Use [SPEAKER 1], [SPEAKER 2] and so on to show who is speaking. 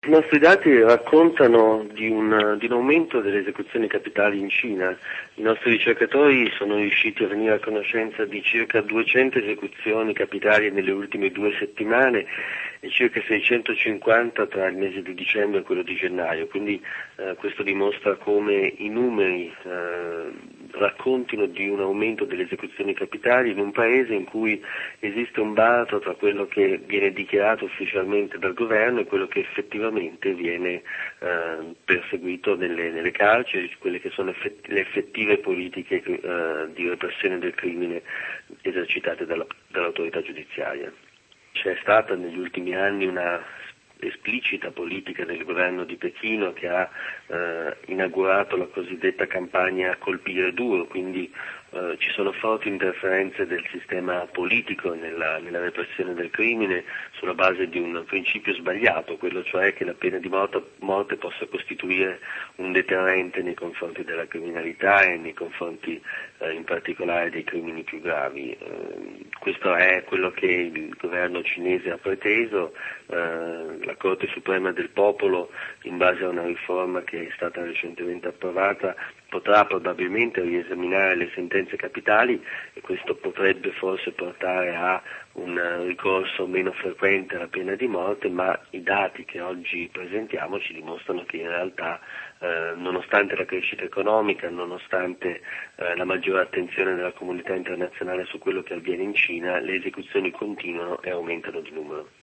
[SPEAKER 1] I nostri dati raccontano di un aumento delle esecuzioni capitali in Cina. I nostri ricercatori sono riusciti a venire a conoscenza di circa 200 esecuzioni capitali nelle ultime 2 settimane e circa 650 tra il mese di dicembre e quello di gennaio, quindi questo dimostra come i numeri raccontino di un aumento delle esecuzioni capitali in un paese in cui esiste un baratro tra quello che viene dichiarato ufficialmente dal governo e quello che effettivamente viene perseguito nelle carceri, quelle che sono le effettive politiche di repressione del crimine esercitate dall'autorità giudiziaria. C'è stata negli ultimi anni una esplicita politica del governo di Pechino che ha inaugurato la cosiddetta campagna colpire duro, quindi ci sono forti interferenze del sistema politico nella repressione del crimine sulla base di un principio sbagliato, quello cioè che la pena di morte possa costituire un deterrente nei confronti della criminalità e nei confronti in particolare dei crimini più gravi. Questo è quello che il governo cinese ha preteso. La Corte Suprema del Popolo, in base a una riforma che è stata recentemente approvata, potrà probabilmente riesaminare le sentenze capitali e questo potrebbe forse portare a un ricorso meno frequente alla pena di morte, ma i dati che oggi presentiamo ci dimostrano che in realtà nonostante la crescita economica, nonostante la maggiore attenzione della comunità internazionale su quello che avviene in Cina, le esecuzioni continuano e aumentano di numero.